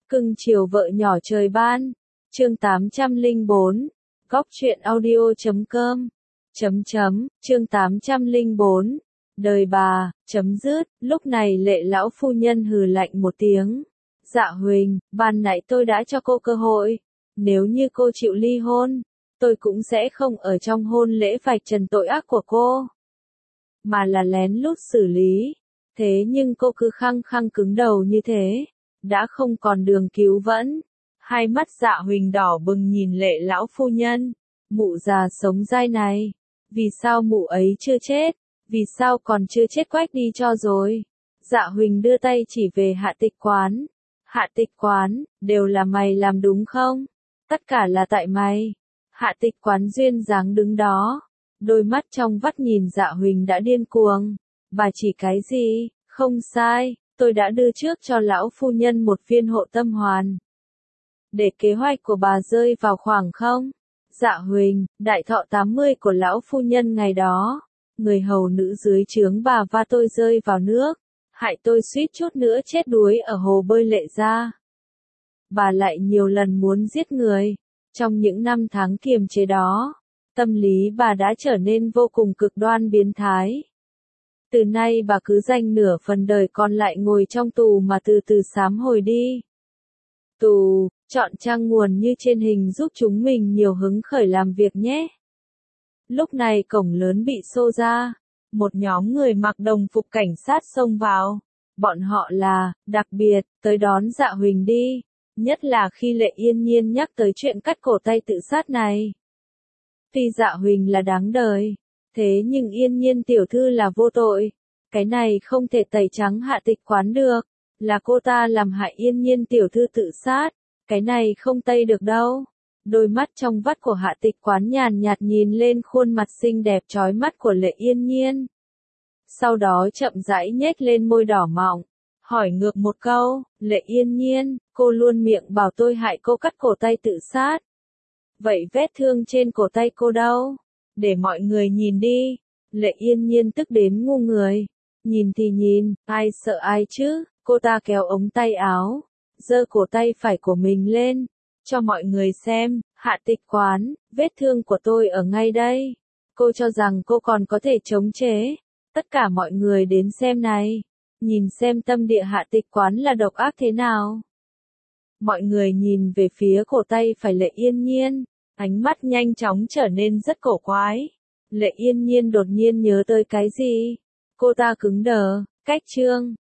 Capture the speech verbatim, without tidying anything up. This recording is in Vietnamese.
Cưng chiều vợ nhỏ trời ban. Chương tám trăm lẻ bốn. Góc truyện audio chấm com. Chấm chấm, chương tám trăm lẻ bốn. Đời bà, chấm dứt, lúc này Lệ lão phu nhân hừ lạnh một tiếng. Dạ Huỳnh, ban nãy tôi đã cho cô cơ hội. Nếu như cô chịu ly hôn, tôi cũng sẽ không ở trong hôn lễ vạch trần tội ác của cô, mà là lén lút xử lý. Thế nhưng cô cứ khăng khăng cứng đầu như thế, đã không còn đường cứu vẫn. Hai mắt Dạ Huỳnh đỏ bừng nhìn Lệ lão phu nhân. Mụ già sống dai này, vì sao mụ ấy chưa chết, vì sao còn chưa chết quách đi cho rồi. Dạ Huỳnh đưa tay chỉ về Hạ Tịch Quán. Hạ Tịch Quán, đều là mày làm đúng không? Tất cả là tại mày. Hạ Tịch Quán duyên dáng đứng đó, đôi mắt trong vắt nhìn Dạ Huỳnh đã điên cuồng. Bà chỉ cái gì? Không sai, tôi đã đưa trước cho lão phu nhân một viên hộ tâm hoàn, để kế hoạch của bà rơi vào khoảng không. Dạ Huỳnh, đại thọ tám mươi của lão phu nhân ngày đó, người hầu nữ dưới trướng bà và tôi rơi vào nước, hại tôi suýt chút nữa chết đuối ở hồ bơi Lệ gia. Bà lại nhiều lần muốn giết người. Trong những năm tháng kiềm chế đó, tâm lý bà đã trở nên vô cùng cực đoan biến thái. Từ nay bà cứ dành nửa phần đời còn lại ngồi trong tù mà từ từ sám hồi đi. Tù, chọn trang nguồn như trên hình giúp chúng mình nhiều hứng khởi làm việc nhé. Lúc này cổng lớn bị xô ra, một nhóm người mặc đồng phục cảnh sát xông vào. Bọn họ là, đặc biệt, tới đón Dạ Huỳnh đi, nhất là khi Lệ Yên Nhiên nhắc tới chuyện cắt cổ tay tự sát này. Tuy Dạ Huỳnh là đáng đời, thế nhưng Yên Nhiên tiểu thư là vô tội. Cái này không thể tẩy trắng Hạ Tịch Quán được, là cô ta làm hại Yên Nhiên tiểu thư tự sát, cái này không tẩy được đâu. Đôi mắt trong vắt của Hạ Tịch Quán nhàn nhạt nhìn lên khuôn mặt xinh đẹp chói mắt của Lệ Yên Nhiên. Sau đó chậm rãi nhếch lên môi đỏ mọng, hỏi ngược một câu, Lệ Yên Nhiên, cô luôn miệng bảo tôi hại cô cắt cổ tay tự sát. Vậy vết thương trên cổ tay cô đâu? Để mọi người nhìn đi. Lệ Yên Nhiên tức đến ngu người. Nhìn thì nhìn, ai sợ ai chứ? Cô ta kéo ống tay áo, giơ cổ tay phải của mình lên, cho mọi người xem. Hạ Tịch Quán, vết thương của tôi ở ngay đây. Cô cho rằng cô còn có thể chống chế. Tất cả mọi người đến xem này. Nhìn xem tâm địa Hạ Tịch Quán là độc ác thế nào. Mọi người nhìn về phía cổ tay phải Lệ Yên Nhiên, ánh mắt nhanh chóng trở nên rất cổ quái. Lệ Yên Nhiên đột nhiên nhớ tới cái gì. Cô ta cứng đờ, cách chương.